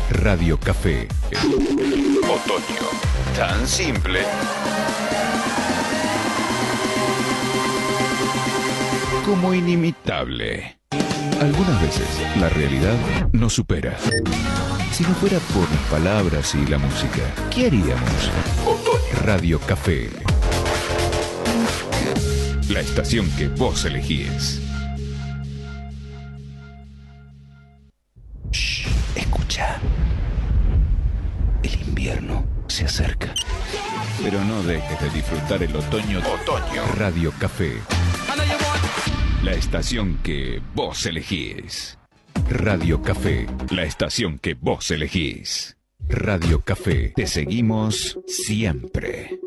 Radio Café. Otoño. Tan simple. Como inimitable. Algunas veces la realidad nos supera. Si no fuera por las palabras y la música, ¿qué haríamos? Otoño. Radio Café. La estación que vos elegís. Shh, escucha. El invierno se acerca. Pero no dejes de disfrutar el otoño. Otoño. Radio Café. La estación que vos elegís. Radio Café. La estación que vos elegís. Radio Café. Te seguimos siempre.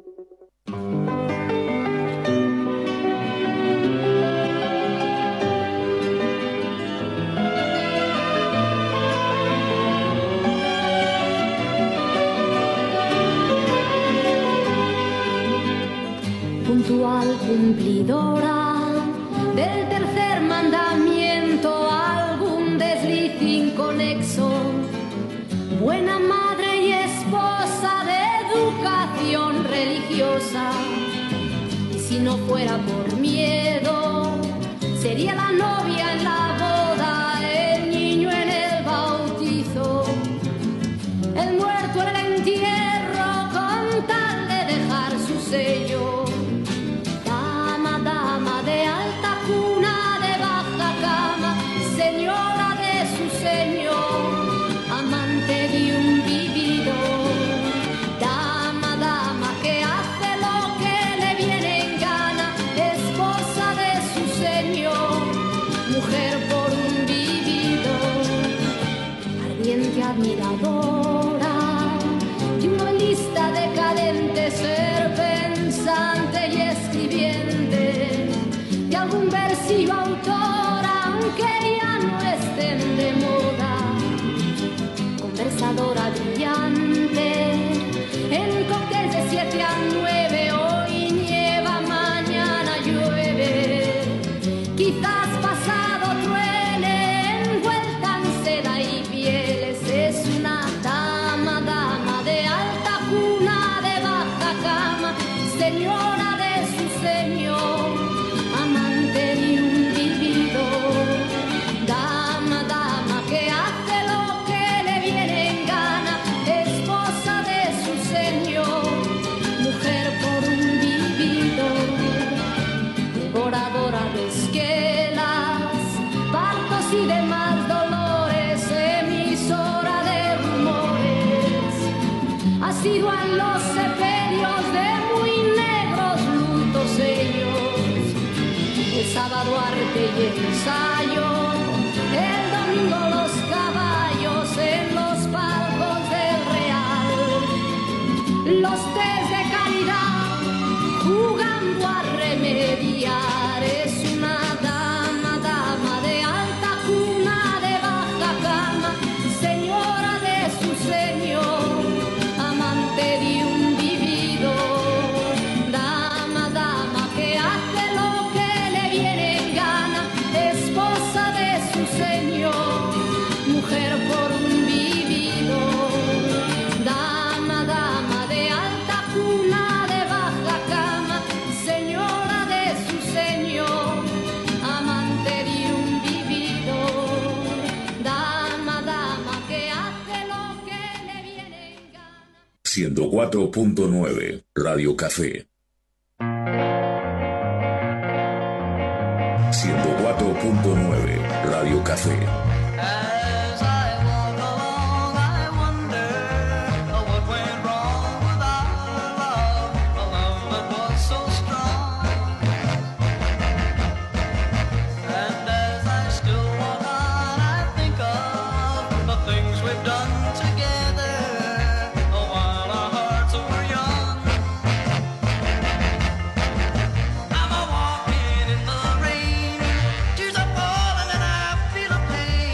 Puntual cumplidora del tercer mandamiento, algún desliz inconexo, buena madre y esposa de educación religiosa. Y si no fuera por miedo, sería la novia en la boda, el niño en el bautizo, el muerto en el entierro, con tal de dejar su sello. Dama de alta cuna, de baja cama, señora de su señor, amante de un vividor. Dama que hace lo que le viene en gana, esposa de su señor, mujer por un vividor. Ardiente admiradora de una lista decadente, ser pensante y escribiente de algún versillo autor, aunque ya no estén de moda. Conversadora brillante en cócteles de 7 a 9, hoy nieva, mañana llueve, quizás pasado truene, envuelta en seda y pieles. Es una dama de alta cuna, de baja cama, señora de su señor, amante de un vividor. Dama que hace lo que le viene en gana, esposa de su señor, mujer por un vividor. Devoradora de esquelas, partos y demás dolores, emisora de rumores, asidua en los sepelios de muy negros lutos ellos. El sábado arte y ensayo, el domingo los caballos en los palcos del Real, los tés de caridad jugando a remediar. Es una dama de alta cuna, de baja cama, señora de su señor, amante de un vividor. Dama que hace lo que le viene en gana, esposa de su señor, mujer por un vividor. Dama de alta cuna, de baja cama, señora de su señor, amante de un vividor. Dama que hace lo que le viene en gana. 104.9 Radio Café. 104.9 Radio Café. As I walk along, I wonder what went wrong with our love, a love that was so strong. And as I still walk on, I think of the things we've done together, while our hearts were young. I'm a walking in the rain, tears are falling and I feel a pain.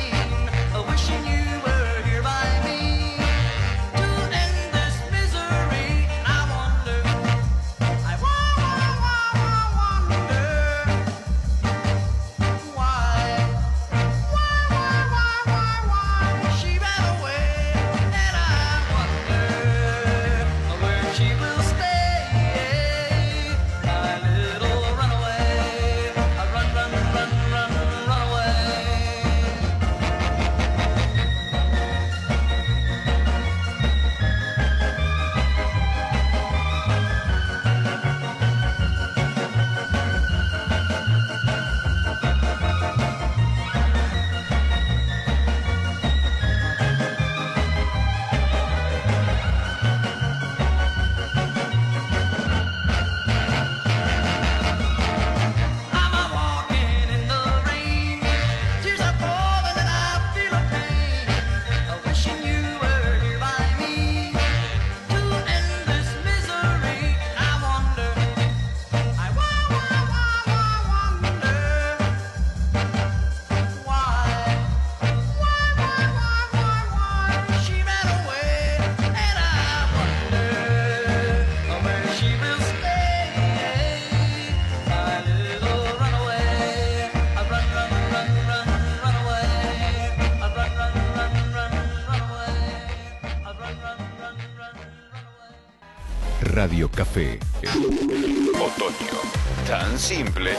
Radio Café. Otoño. Tan simple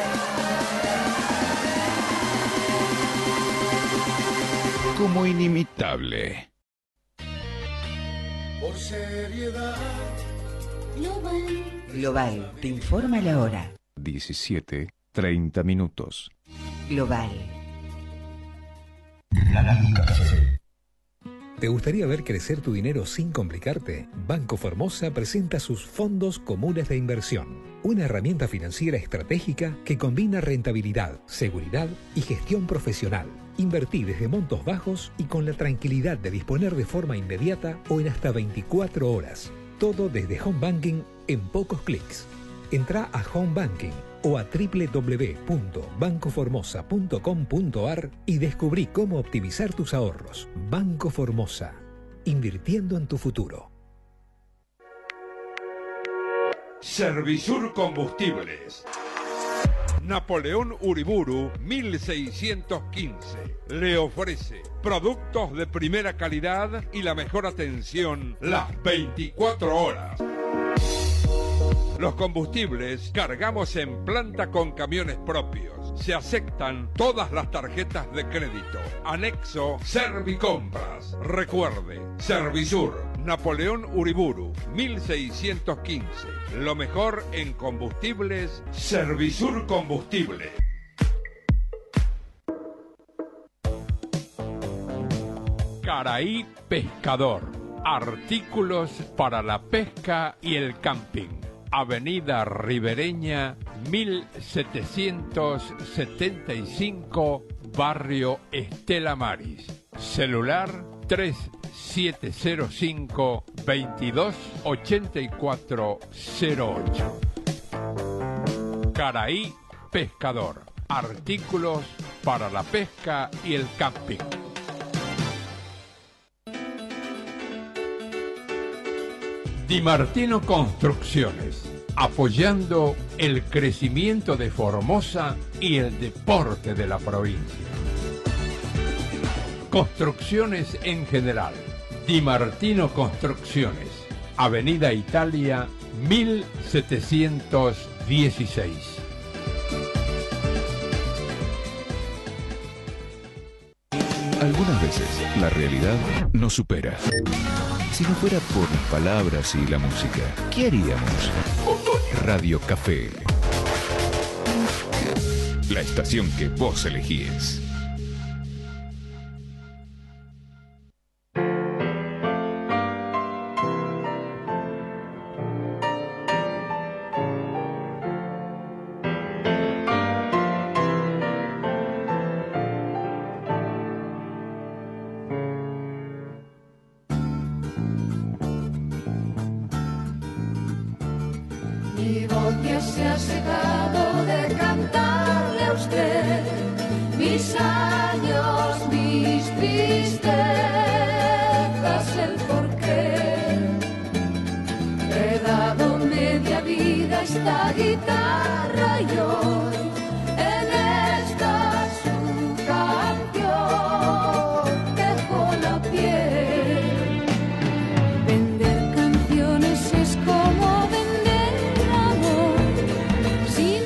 como inimitable. Por seriedad. Global te informa la hora. 17:30 minutos. Global. ¿Te gustaría ver crecer tu dinero sin complicarte? Banco Formosa presenta sus fondos comunes de inversión, una herramienta financiera estratégica que combina rentabilidad, seguridad y gestión profesional. Invertí desde montos bajos y con la tranquilidad de disponer de forma inmediata o en hasta 24 horas. Todo desde Home Banking en pocos clics. Entrá a Home Banking o a www.bancoformosa.com.ar y descubrí cómo optimizar tus ahorros. Banco Formosa, invirtiendo en tu futuro. Servisur Combustibles. Napoleón Uriburu 1615 le ofrece productos de primera calidad y la mejor atención las 24 horas. Los combustibles cargamos en planta con camiones propios. Se aceptan todas las tarjetas de crédito. Anexo Servicompras. Recuerde, Servisur, Napoleón Uriburu, 1615. Lo mejor en combustibles, Servisur Combustible. Caraí Pescador. Artículos para la pesca y el camping. Avenida Ribereña, 1775, Barrio Estela Maris. Celular 3705 228408. Caraí Pescador. Artículos para la pesca y el camping. Di Martino Construcciones, apoyando el crecimiento de Formosa y el deporte de la provincia. Construcciones en general. Di Martino Construcciones, Avenida Italia, 1716. Algunas veces la realidad nos supera. Si no fuera por las palabras y la música, ¿qué haríamos? Radio Café. La estación que vos elegís. Mi voz ya se ha secado de cantarle a usted mis años, mis tristezas, el porqué. He dado media vida a esta guitarra y hoy en esta su canción dejo la piel. Vender canciones es como vender amor. Si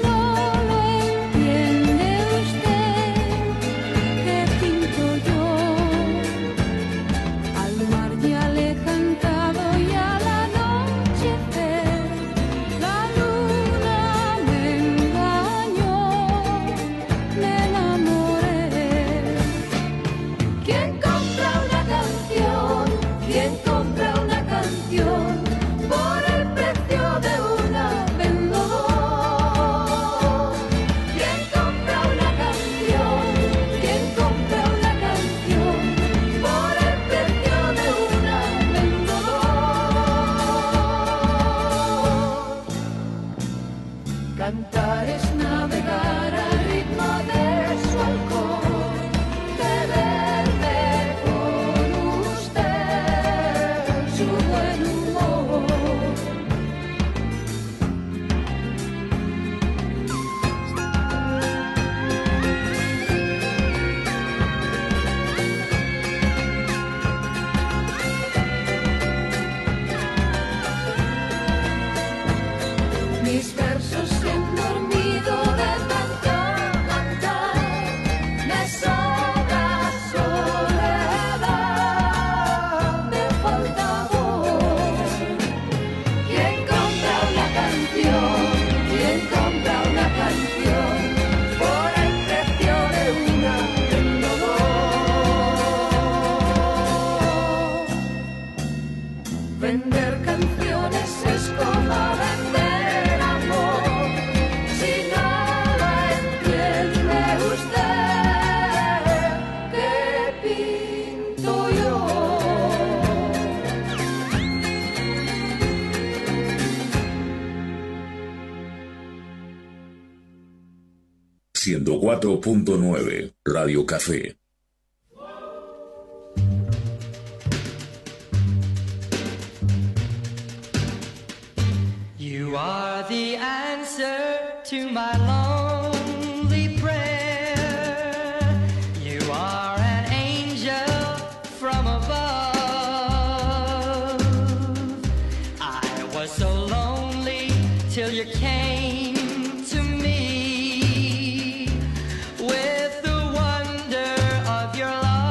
104.9 Radio Café. You are the answer to my lonely prayer. You are an angel from above. I was so lonely till you came to me with the wonder of your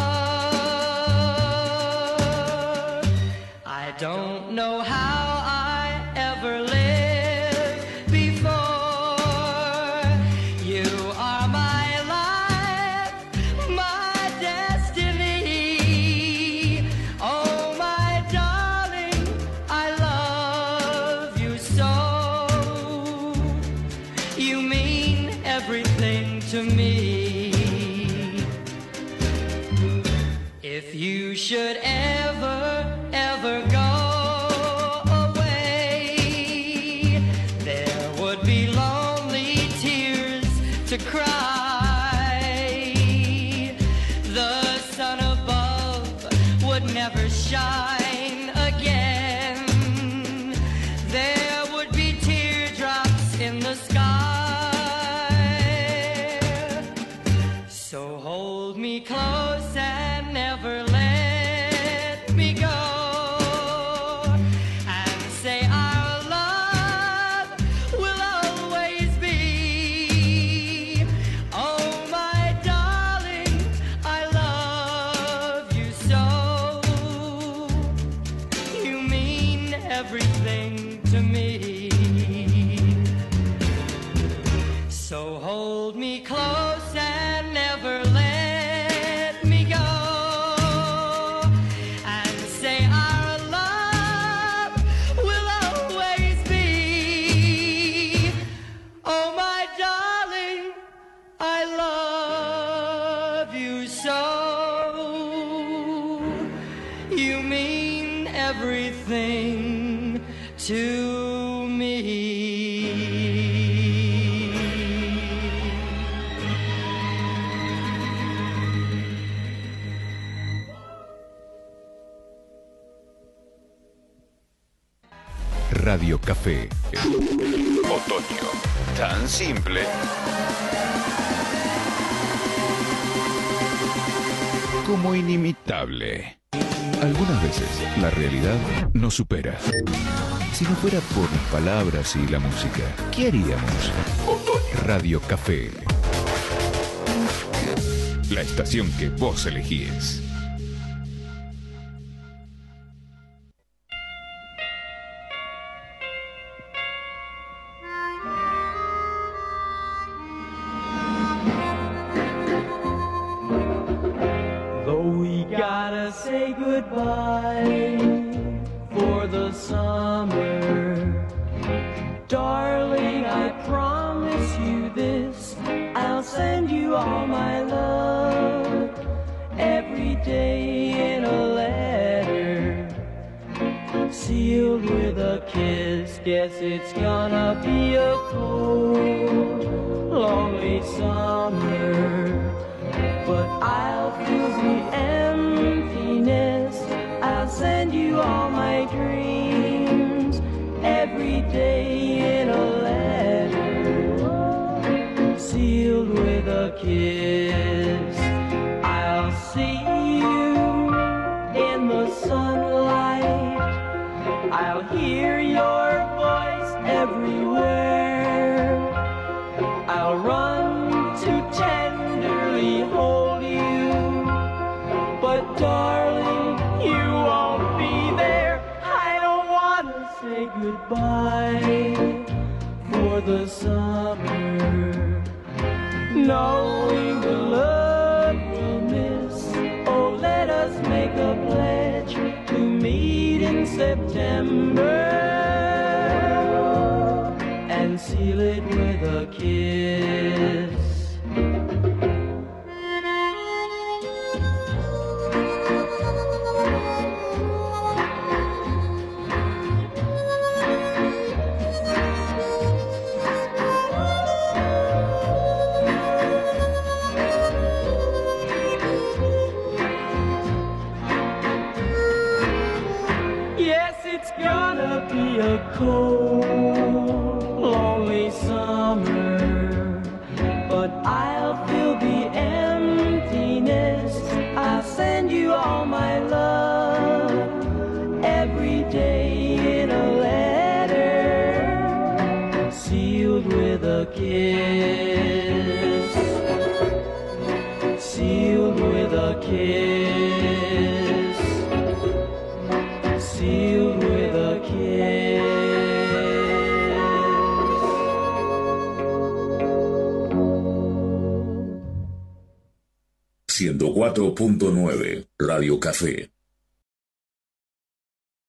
love. I don't know how I ever lived before. You are my life, my destiny. Oh, my darling, I love you so. You mean everything to me. If you should ever go away, there would be lonely tears to cry. The sun above would never shine again. There would be teardrops in the sky. So hold me close and never let me go. And say our love will always be. Oh, my darling, I love you so. You mean everything to me. So hold me close and never let me go. And say our love will always be. Oh, my darling, I love you so. You mean everything to me. Radio Café. Otoño. Tan simple. Como inimitable. Algunas veces la realidad nos supera. Si no fuera por las palabras y la música, ¿qué haríamos? Otoño. Radio Café. La estación que vos elegís. Though we gotta say goodbye for the summer, darling, I promise you this, I'll send you all my love every day in a letter, sealed with a kiss. Guess it's gonna be a cold, lonely summer, but I'll fill the emptiness. I'll send you all my dreams every day in a letter, sealed with a kiss. I'll see you in the sunlight. I'll hear your voice everywhere. I'll run to tenderly hold you, but darling, you won't be there. I don't want to say goodbye for the summer, knowing the love we'll miss. Oh, let us make a pledge to meet in September and seal it with a kiss. It's gonna be a cold, lonely summer, but I'll fill the emptiness. I'll send you all my love every day in a letter, sealed with a kiss, sealed with a kiss, sealed with a kiss. 104.9 Radio Café.